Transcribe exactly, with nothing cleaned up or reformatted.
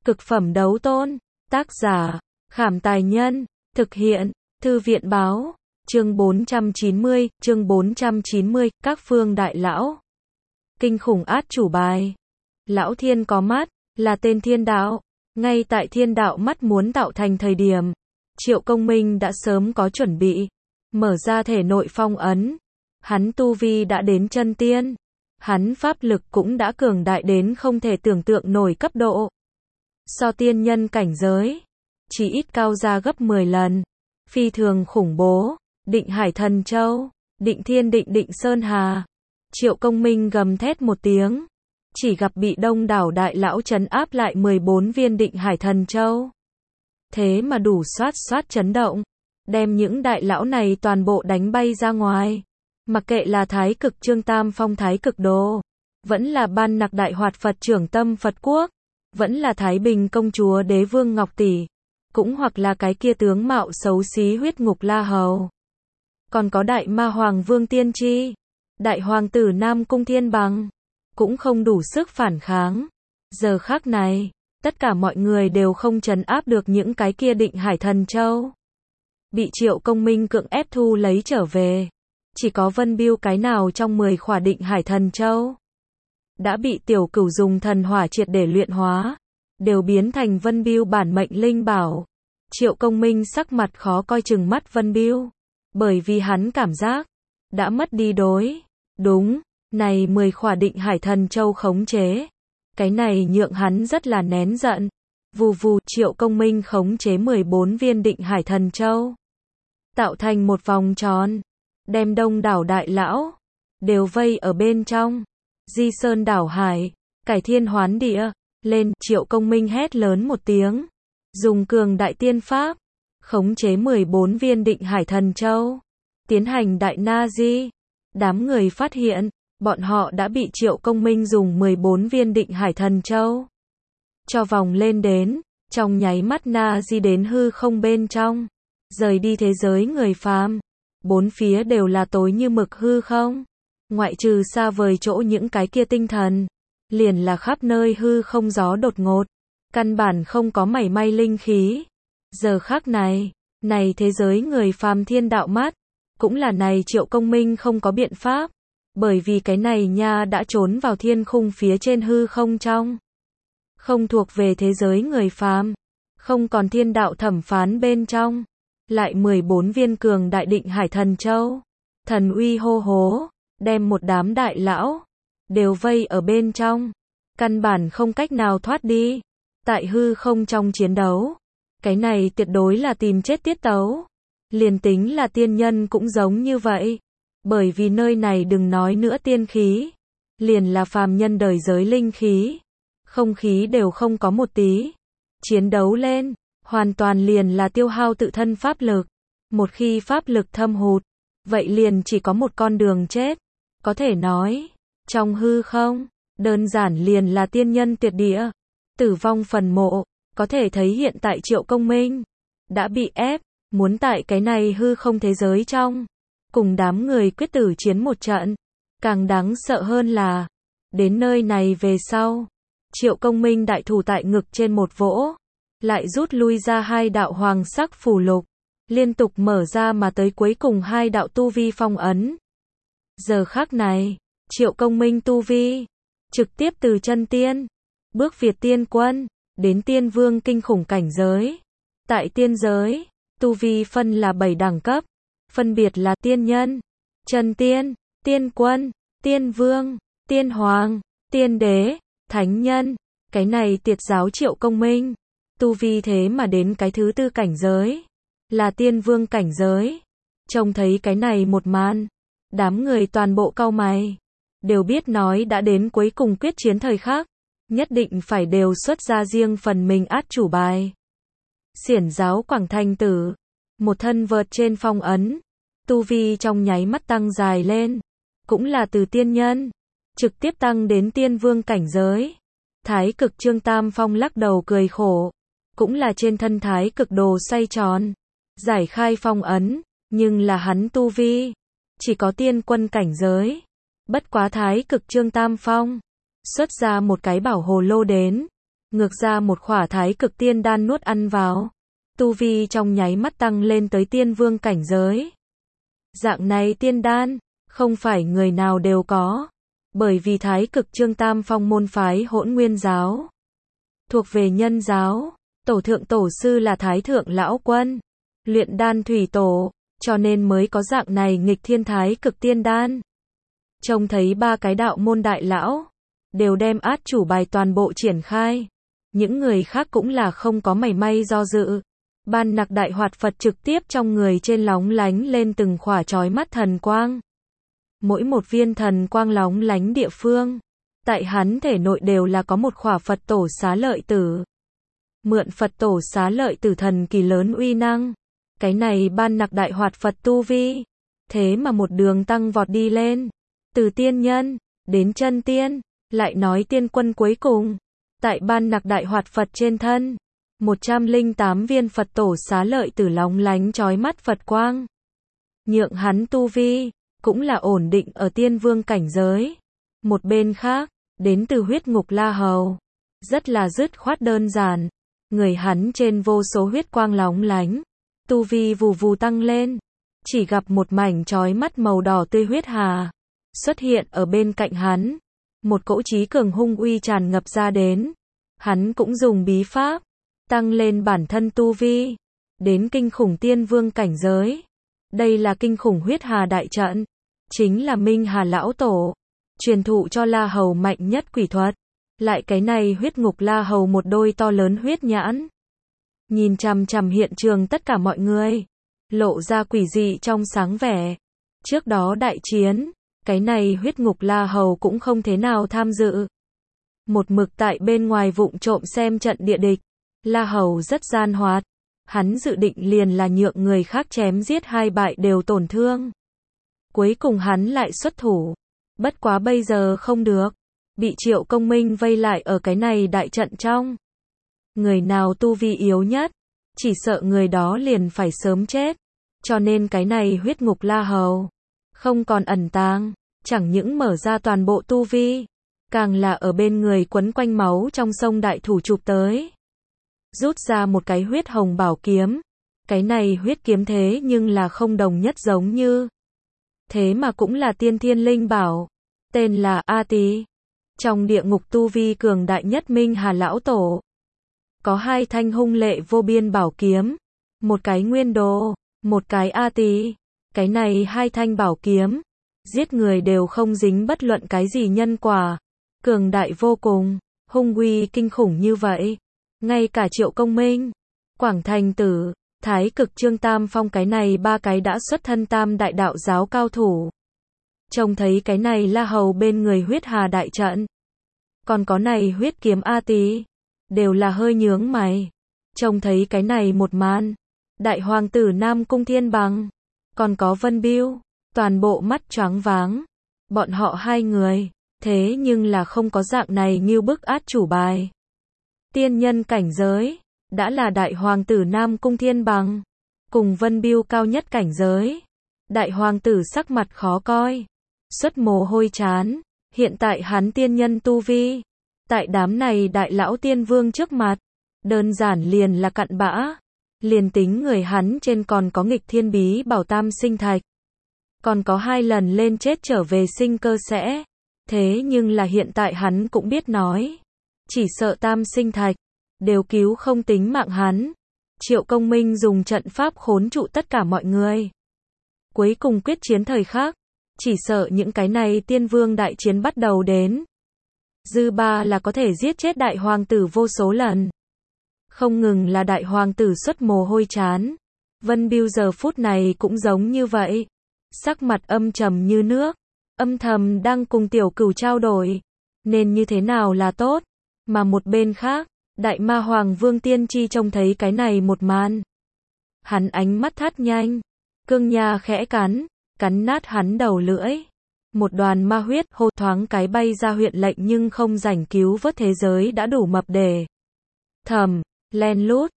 Cực phẩm đấu tôn. Tác giả, Khảm Tài Nhân. Thực hiện, Thư viện Báo. Chương bốn trăm chín mươi, chương bốn trăm chín mươi, các phương đại lão. Kinh khủng át chủ bài. Lão thiên có mắt, là tên thiên đạo. Ngay tại thiên đạo mắt muốn tạo thành thời điểm, Triệu Công Minh đã sớm có chuẩn bị. Mở ra thể nội phong ấn. Hắn tu vi đã đến chân tiên. Hắn pháp lực cũng đã cường đại đến không thể tưởng tượng nổi cấp độ. So tiên nhân cảnh giới, chỉ ít cao ra gấp mười lần. Phi thường khủng bố. Định Hải Thần Châu, Định Thiên Định Định Sơn Hà. Triệu Công Minh gầm thét một tiếng. Chỉ gặp bị đông đảo đại lão trấn áp lại mười bốn viên Định Hải Thần Châu. Thế mà đủ xoát xoát chấn động. Đem những đại lão này toàn bộ đánh bay ra ngoài. Mặc kệ là Thái Cực Trương Tam Phong Thái Cực Đồ, vẫn là Ban Nặc Đại Hoạt Phật Trưởng Tâm Phật Quốc, vẫn là Thái Bình Công Chúa Đế Vương Ngọc Tỷ, cũng hoặc là cái kia tướng mạo xấu xí Huyết Ngục La Hầu. Còn có Đại Ma Hoàng Vương Tiên Tri, Đại Hoàng tử Nam Cung Thiên Bằng, cũng không đủ sức phản kháng. Giờ khắc này, tất cả mọi người đều không trấn áp được những cái kia Định Hải Thần Châu. Bị Triệu Công Minh cưỡng ép thu lấy trở về. Chỉ có Vân Bưu cái nào trong mười khỏa Định Hải Thần Châu đã bị Tiểu Cửu dùng thần hỏa triệt để luyện hóa, đều biến thành Vân Bưu bản mệnh linh bảo. Triệu Công Minh sắc mặt khó coi chừng mắt Vân Bưu, bởi vì hắn cảm giác đã mất đi đối. Đúng, này mười khỏa Định Hải Thần Châu khống chế. Cái này nhượng hắn rất là nén giận. Vù vù, Triệu Công Minh khống chế mười bốn viên Định Hải Thần Châu, tạo thành một vòng tròn, đem đông đảo đại lão đều vây ở bên trong. Di sơn đảo hải, cải thiên hoán địa, lên. Triệu Công Minh hét lớn một tiếng, dùng cường đại tiên pháp khống chế mười bốn viên Định Hải Thần Châu, tiến hành đại na di. Đám người phát hiện, bọn họ đã bị Triệu Công Minh dùng mười bốn viên Định Hải Thần Châu cho vòng lên đến, trong nháy mắt na di đến hư không bên trong, rời đi thế giới người phàm. Bốn phía đều là tối như mực hư không, ngoại trừ xa vời chỗ những cái kia tinh thần, liền là khắp nơi hư không gió đột ngột, căn bản không có mảy may linh khí. Giờ khắc này, này thế giới người phàm thiên đạo mắt, cũng là này Triệu Công Minh không có biện pháp, bởi vì cái này nha đã trốn vào thiên khung phía trên hư không trong, không thuộc về thế giới người phàm, không còn thiên đạo thẩm phán bên trong. Lại mười bốn viên cường đại Định Hải Thần Châu, thần uy hô hố, đem một đám đại lão đều vây ở bên trong, căn bản không cách nào thoát đi. Tại hư không trong chiến đấu, cái này tuyệt đối là tìm chết tiết tấu. Liền tính là tiên nhân cũng giống như vậy, bởi vì nơi này đừng nói nữa tiên khí, liền là phàm nhân đời giới linh khí, không khí đều không có một tí. Chiến đấu lên, hoàn toàn liền là tiêu hao tự thân pháp lực. Một khi pháp lực thâm hụt, vậy liền chỉ có một con đường chết. Có thể nói, trong hư không, đơn giản liền là tiên nhân tuyệt địa, tử vong phần mộ. Có thể thấy hiện tại Triệu Công Minh đã bị ép, muốn tại cái này hư không thế giới trong, cùng đám người quyết tử chiến một trận. Càng đáng sợ hơn là, đến nơi này về sau, Triệu Công Minh đại thủ tại ngực trên một vỗ, lại rút lui ra hai đạo hoàng sắc phù lục, liên tục mở ra mà tới cuối cùng hai đạo tu vi phong ấn. Giờ khắc này, Triệu Công Minh tu vi trực tiếp từ chân tiên, bước Việt tiên quân, đến tiên vương kinh khủng cảnh giới. Tại tiên giới, tu vi phân là bảy đẳng cấp, phân biệt là tiên nhân, chân tiên, tiên quân, tiên vương, tiên hoàng, tiên đế, thánh nhân. Cái này tiệt giáo Triệu Công Minh tu vi thế mà đến cái thứ tư cảnh giới, là tiên vương cảnh giới. Trông thấy cái này một màn, đám người toàn bộ cau mày, đều biết nói đã đến cuối cùng quyết chiến thời khắc, nhất định phải đều xuất ra riêng phần mình át chủ bài. Xiển giáo Quảng Thành Tử, một thân vợt trên phong ấn, tu vi trong nháy mắt tăng dài lên, cũng là từ tiên nhân trực tiếp tăng đến tiên vương cảnh giới. Thái Cực Trương Tam Phong lắc đầu cười khổ, cũng là trên thân Thái Cực Đồ xoay tròn, giải khai phong ấn, nhưng là hắn tu vi chỉ có tiên quân cảnh giới. Bất quá Thái Cực Trương Tam Phong xuất ra một cái bảo hồ lô đến, ngược ra một khỏa thái cực tiên đan nuốt ăn vào. Tu vi trong nháy mắt tăng lên tới tiên vương cảnh giới. Dạng này tiên đan, không phải người nào đều có. Bởi vì thái cực trương tam phong môn phái Hỗn Nguyên giáo. Thuộc về nhân giáo, tổ thượng tổ sư là thái thượng lão quân. Luyện đan thủy tổ, cho nên mới có dạng này nghịch thiên thái cực tiên đan. Trông thấy ba cái đạo môn đại lão, đều đem át chủ bài toàn bộ triển khai. Những người khác cũng là không có mảy may do dự. Ban nặc đại hoạt Phật trực tiếp trong người trên lóng lánh lên từng khỏa chói mắt thần quang. Mỗi một viên thần quang lóng lánh địa phương, tại hắn thể nội đều là có một khỏa Phật tổ xá lợi tử. Mượn Phật tổ xá lợi tử thần kỳ lớn uy năng. Cái này ban nặc đại hoạt Phật tu vi. Thế mà một đường tăng vọt đi lên. Từ tiên nhân, đến chân tiên, lại nói tiên quân cuối cùng. Tại ban nặc đại hoạt Phật trên thân. một trăm lẻ tám viên Phật tổ xá lợi tử lóng lánh chói mắt Phật quang. Nhượng hắn tu vi, cũng là ổn định ở tiên vương cảnh giới. Một bên khác, đến từ huyết ngục La Hầu. Rất là dứt khoát đơn giản. Người hắn trên vô số huyết quang lóng lánh. Tu vi vù vù tăng lên. Chỉ gặp một mảnh chói mắt màu đỏ tươi huyết hà. Xuất hiện ở bên cạnh hắn. Một cỗ chí cường hung uy tràn ngập ra đến. Hắn cũng dùng bí pháp. Tăng lên bản thân tu vi. Đến kinh khủng tiên vương cảnh giới. Đây là kinh khủng huyết hà đại trận. Chính là Minh Hà Lão Tổ. Truyền thụ cho La Hầu mạnh nhất quỷ thuật. Lại cái này huyết ngục La Hầu một đôi to lớn huyết nhãn. Nhìn chằm chằm hiện trường tất cả mọi người. Lộ ra quỷ dị trong sáng vẻ. Trước đó đại chiến. Cái này huyết ngục La Hầu cũng không thế nào tham dự. Một mực tại bên ngoài vụng trộm xem trận địa địch. La Hầu rất gian hoạt. Hắn dự định liền là nhượng người khác chém giết hai bại đều tổn thương. Cuối cùng hắn lại xuất thủ. Bất quá bây giờ không được. Bị Triệu Công Minh vây lại ở cái này đại trận trong. Người nào tu vi yếu nhất, chỉ sợ người đó liền phải sớm chết. Cho nên cái này huyết ngục La Hầu không còn ẩn tàng, chẳng những mở ra toàn bộ tu vi, càng là ở bên người quấn quanh máu trong sông đại thủ chụp tới. Rút ra một cái huyết hồng bảo kiếm. Cái này huyết kiếm thế nhưng là không đồng nhất giống như. Thế mà cũng là tiên thiên linh bảo. Tên là A Tỳ. Trong địa ngục tu vi cường đại nhất Minh Hà Lão Tổ. Có hai thanh hung lệ vô biên bảo kiếm. Một cái nguyên đồ, một cái A Tỳ. Cái này hai thanh bảo kiếm. Giết người đều không dính bất luận cái gì nhân quả. Cường đại vô cùng. Hung uy kinh khủng như vậy. Ngay cả Triệu Công Minh, Quảng Thành Tử, Thái Cực Trương Tam Phong cái này ba cái đã xuất thân tam đại đạo giáo cao thủ. Trông thấy cái này La Hầu bên người huyết hà đại trận. Còn có này huyết kiếm A Tỳ. Đều là hơi nhướng mày. Trông thấy cái này một màn. Đại hoàng tử Nam Cung Thiên Bằng. Còn có Vân Biêu. Toàn bộ mắt choáng váng. Bọn họ hai người. Thế nhưng là không có dạng này như bức át chủ bài. Tiên nhân cảnh giới. Đã là đại hoàng tử Nam Cung Thiên Bằng. Cùng Vân Biêu cao nhất cảnh giới. Đại hoàng tử sắc mặt khó coi. Xuất mồ hôi chán. Hiện tại hắn tiên nhân tu vi. Tại đám này đại lão tiên vương trước mặt. Đơn giản liền là cặn bã. Liền tính người hắn trên còn có nghịch thiên bí bảo tam sinh thạch. Còn có hai lần lên chết trở về sinh cơ sẽ. Thế nhưng là hiện tại hắn cũng biết nói. Chỉ sợ tam sinh thạch. Đều cứu không tính mạng hắn. Triệu Công Minh dùng trận pháp khốn trụ tất cả mọi người. Cuối cùng quyết chiến thời khắc. Chỉ sợ những cái này tiên vương đại chiến bắt đầu đến. Dư ba là có thể giết chết đại hoàng tử vô số lần. Không ngừng là đại hoàng tử xuất mồ hôi chán. Vân Biêu giờ phút này cũng giống như vậy. Sắc mặt âm trầm như nước. Âm thầm đang cùng tiểu cửu trao đổi. Nên như thế nào là tốt. Mà một bên khác, đại ma hoàng Vương Tiên Tri trông thấy cái này một màn. Hắn ánh mắt thắt nhanh. Cương nha khẽ cắn. Cắn nát hắn đầu lưỡi. Một đoàn ma huyết hô thoáng cái bay ra huyện lệnh nhưng không rảnh cứu vớt thế giới đã đủ mập để. Thầm, len lút,